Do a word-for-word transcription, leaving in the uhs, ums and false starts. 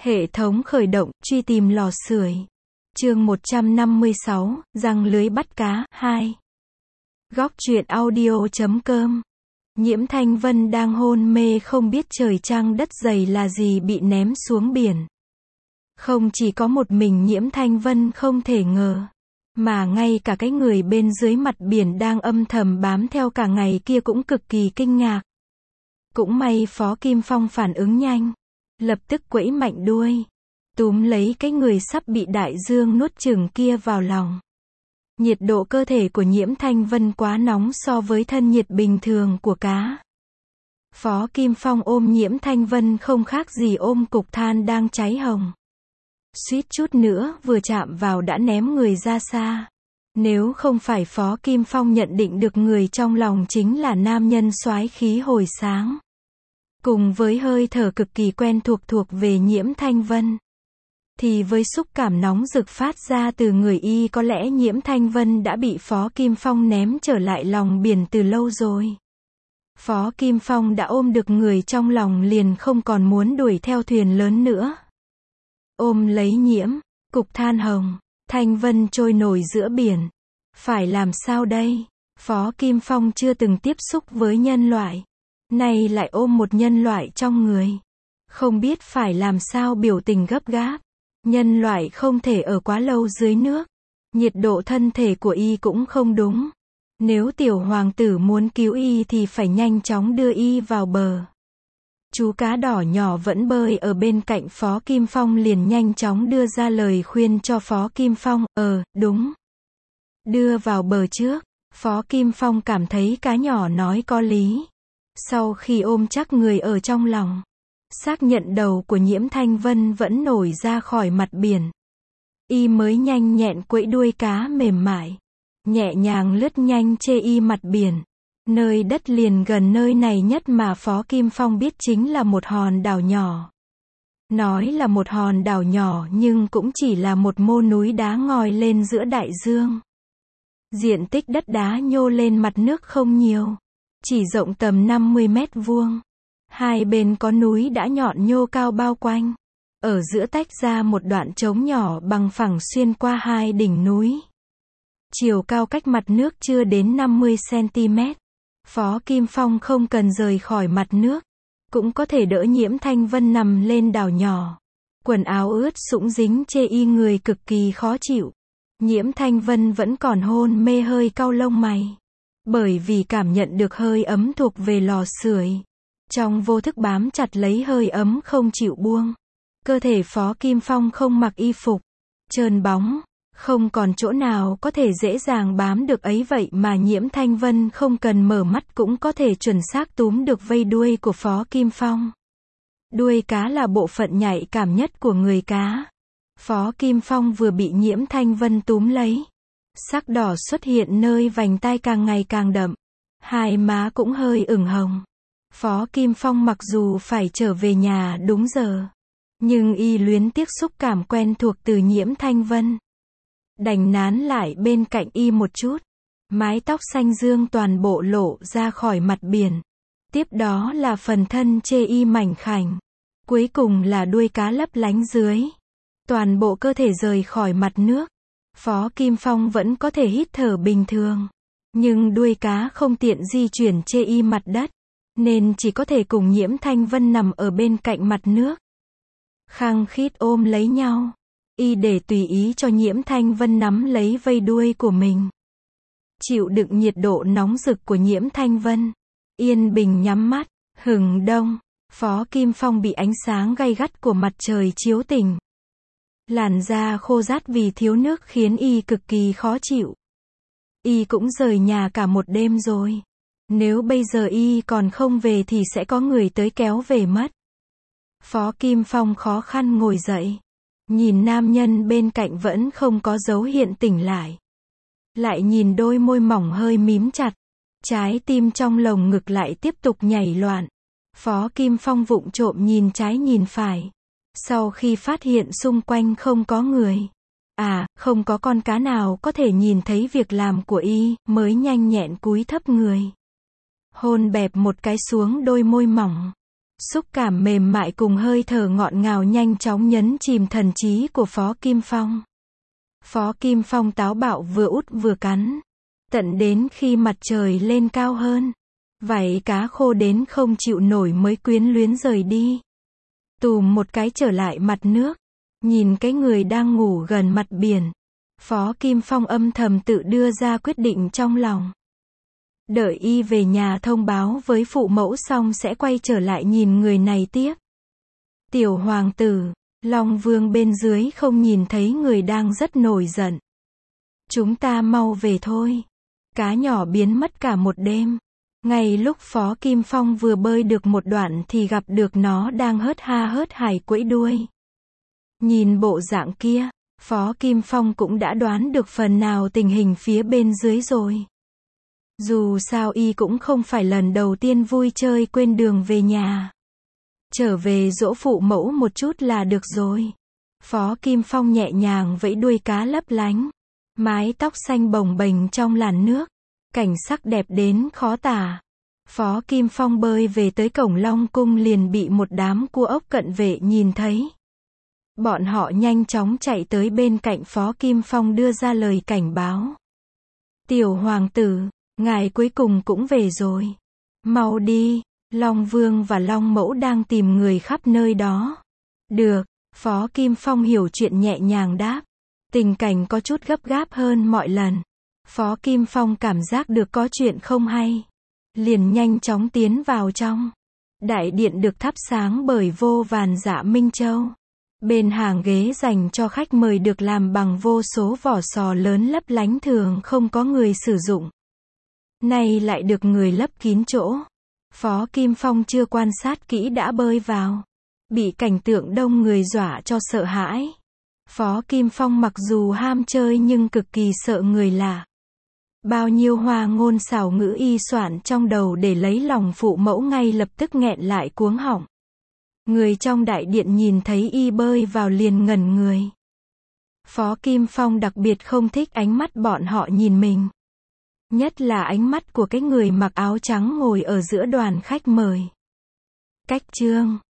Hệ thống khởi động, truy tìm lò sưởi. Chương một trăm năm mươi sáu, răng lưới bắt cá, hai. Góc truyện audio chấm com. Nhiễm Thanh Vân đang hôn mê không biết trời trăng đất dày là gì bị ném xuống biển. Không chỉ có một mình Nhiễm Thanh Vân không thể ngờ, mà ngay cả cái người bên dưới mặt biển đang âm thầm bám theo cả ngày kia cũng cực kỳ kinh ngạc. Cũng may Phó Kim Phong phản ứng nhanh, lập tức quẫy mạnh đuôi, túm lấy cái người sắp bị đại dương nuốt chửng kia vào lòng. Nhiệt độ cơ thể của Nhiễm Thanh Vân quá nóng so với thân nhiệt bình thường của cá. Phó Kim Phong ôm Nhiễm Thanh Vân không khác gì ôm cục than đang cháy hồng. Suýt chút nữa vừa chạm vào đã ném người ra xa. Nếu không phải Phó Kim Phong nhận định được người trong lòng chính là nam nhân soái khí hồi sáng, cùng với hơi thở cực kỳ quen thuộc thuộc về Nhiễm Thanh Vân, thì với xúc cảm nóng rực phát ra từ người y có lẽ Nhiễm Thanh Vân đã bị Phó Kim Phong ném trở lại lòng biển từ lâu rồi. Phó Kim Phong đã ôm được người trong lòng liền không còn muốn đuổi theo thuyền lớn nữa. Ôm lấy Nhiễm, cục than hồng, Thanh Vân trôi nổi giữa biển. Phải làm sao đây? Phó Kim Phong chưa từng tiếp xúc với nhân loại, nay lại ôm một nhân loại trong người. Không biết phải làm sao, biểu tình gấp gáp. Nhân loại không thể ở quá lâu dưới nước. Nhiệt độ thân thể của y cũng không đúng. Nếu tiểu hoàng tử muốn cứu y thì phải nhanh chóng đưa y vào bờ. Chú cá đỏ nhỏ vẫn bơi ở bên cạnh Phó Kim Phong liền nhanh chóng đưa ra lời khuyên cho Phó Kim Phong. Ờ, đúng. Đưa vào bờ trước. Phó Kim Phong cảm thấy cá nhỏ nói có lý. Sau khi ôm chắc người ở trong lòng, xác nhận đầu của Nhiễm Thanh Vân vẫn nổi ra khỏi mặt biển, y mới nhanh nhẹn quẫy đuôi cá mềm mại, nhẹ nhàng lướt nhanh chê y mặt biển. Nơi đất liền gần nơi này nhất mà Phó Kim Phong biết chính là một hòn đảo nhỏ. Nói là một hòn đảo nhỏ nhưng cũng chỉ là một mô núi đá ngoi lên giữa đại dương. Diện tích đất đá nhô lên mặt nước không nhiều, chỉ rộng tầm năm mươi mét vuông. Hai bên có núi đã nhọn nhô cao bao quanh. Ở giữa tách ra một đoạn trống nhỏ bằng phẳng xuyên qua hai đỉnh núi. Chiều cao cách mặt nước chưa đến năm mươi xăng ti mét. Phó Kim Phong không cần rời khỏi mặt nước, cũng có thể đỡ Nhiễm Thanh Vân nằm lên đảo nhỏ. Quần áo ướt sũng dính chê y người cực kỳ khó chịu. Nhiễm Thanh Vân vẫn còn hôn mê hơi cau lông mày, bởi vì cảm nhận được hơi ấm thuộc về lò sưởi. Trong vô thức bám chặt lấy hơi ấm không chịu buông. Cơ thể Phó Kim Phong không mặc y phục, trơn bóng, không còn chỗ nào có thể dễ dàng bám được ấy vậy mà Nhiễm Thanh Vân không cần mở mắt cũng có thể chuẩn xác túm được vây đuôi của Phó Kim Phong. Đuôi cá là bộ phận nhạy cảm nhất của người cá. Phó Kim Phong vừa bị Nhiễm Thanh Vân túm lấy, sắc đỏ xuất hiện nơi vành tai càng ngày càng đậm, hai má cũng hơi ửng hồng. Phó Kim Phong mặc dù phải trở về nhà đúng giờ, nhưng y luyến tiếc xúc cảm quen thuộc từ Nhiễm Thanh Vân, đành nán lại bên cạnh y một chút. Mái tóc xanh dương toàn bộ lộ ra khỏi mặt biển. Tiếp đó là phần thân chê y mảnh khảnh. Cuối cùng là đuôi cá lấp lánh dưới. Toàn bộ cơ thể rời khỏi mặt nước. Phó Kim Phong vẫn có thể hít thở bình thường, nhưng đuôi cá không tiện di chuyển chê y mặt đất, nên chỉ có thể cùng Nhiễm Thanh Vân nằm ở bên cạnh mặt nước, khăng khít ôm lấy nhau. Y để tùy ý cho Nhiễm Thanh Vân nắm lấy vây đuôi của mình, chịu đựng nhiệt độ nóng rực của Nhiễm Thanh Vân, yên bình nhắm mắt. Hừng đông, Phó Kim Phong bị ánh sáng gay gắt của mặt trời chiếu tỉnh. Làn da khô rát vì thiếu nước khiến y cực kỳ khó chịu. Y cũng rời nhà cả một đêm rồi. Nếu bây giờ y còn không về thì sẽ có người tới kéo về mất. Phó Kim Phong khó khăn ngồi dậy, nhìn nam nhân bên cạnh vẫn không có dấu hiện tỉnh lại. Lại nhìn đôi môi mỏng hơi mím chặt, trái tim trong lồng ngực lại tiếp tục nhảy loạn. Phó Kim Phong vụng trộm nhìn trái nhìn phải. Sau khi phát hiện xung quanh không có người, à, không có con cá nào có thể nhìn thấy việc làm của y, mới nhanh nhẹn cúi thấp người, hôn bẹp một cái xuống đôi môi mỏng. Xúc cảm mềm mại cùng hơi thở ngọt ngào nhanh chóng nhấn chìm thần trí của Phó Kim Phong. Phó Kim Phong táo bạo vừa út vừa cắn. Tận đến khi mặt trời lên cao hơn, vảy cá khô đến không chịu nổi mới quyến luyến rời đi. Tùm một cái trở lại mặt nước, nhìn cái người đang ngủ gần mặt biển. Phó Kim Phong âm thầm tự đưa ra quyết định trong lòng. Đợi y về nhà thông báo với phụ mẫu xong sẽ quay trở lại nhìn người này tiếp. Tiểu hoàng tử, Long Vương bên dưới không nhìn thấy người đang rất nổi giận. Chúng ta mau về thôi. Cá nhỏ biến mất cả một đêm. Ngay lúc Phó Kim Phong vừa bơi được một đoạn thì gặp được nó đang hớt ha hớt hải quẫy đuôi. Nhìn bộ dạng kia, Phó Kim Phong cũng đã đoán được phần nào tình hình phía bên dưới rồi. Dù sao y cũng không phải lần đầu tiên vui chơi quên đường về nhà. Trở về dỗ phụ mẫu một chút là được rồi. Phó Kim Phong nhẹ nhàng vẫy đuôi cá lấp lánh. Mái tóc xanh bồng bềnh trong làn nước. Cảnh sắc đẹp đến khó tả. Phó Kim Phong bơi về tới cổng Long Cung liền bị một đám cua ốc cận vệ nhìn thấy. Bọn họ nhanh chóng chạy tới bên cạnh Phó Kim Phong đưa ra lời cảnh báo. Tiểu hoàng tử, ngài cuối cùng cũng về rồi. Mau đi, Long Vương và Long Mẫu đang tìm người khắp nơi đó. Được, Phó Kim Phong hiểu chuyện nhẹ nhàng đáp. Tình cảnh có chút gấp gáp hơn mọi lần. Phó Kim Phong cảm giác được có chuyện không hay. Liền nhanh chóng tiến vào trong. Đại điện được thắp sáng bởi vô vàn dạ minh châu. Bên hàng ghế dành cho khách mời được làm bằng vô số vỏ sò lớn lấp lánh thường không có người sử dụng. Nay lại được người lấp kín chỗ. Phó Kim Phong chưa quan sát kỹ đã bơi vào. Bị cảnh tượng đông người dọa cho sợ hãi. Phó Kim Phong mặc dù ham chơi nhưng cực kỳ sợ người lạ. Bao nhiêu hoa ngôn xảo ngữ y soạn trong đầu để lấy lòng phụ mẫu ngay lập tức nghẹn lại cuống họng. Người trong đại điện nhìn thấy y bơi vào liền ngẩn người. Phó Kim Phong đặc biệt không thích ánh mắt bọn họ nhìn mình. Nhất là ánh mắt của cái người mặc áo trắng ngồi ở giữa đoàn khách mời. Cách chương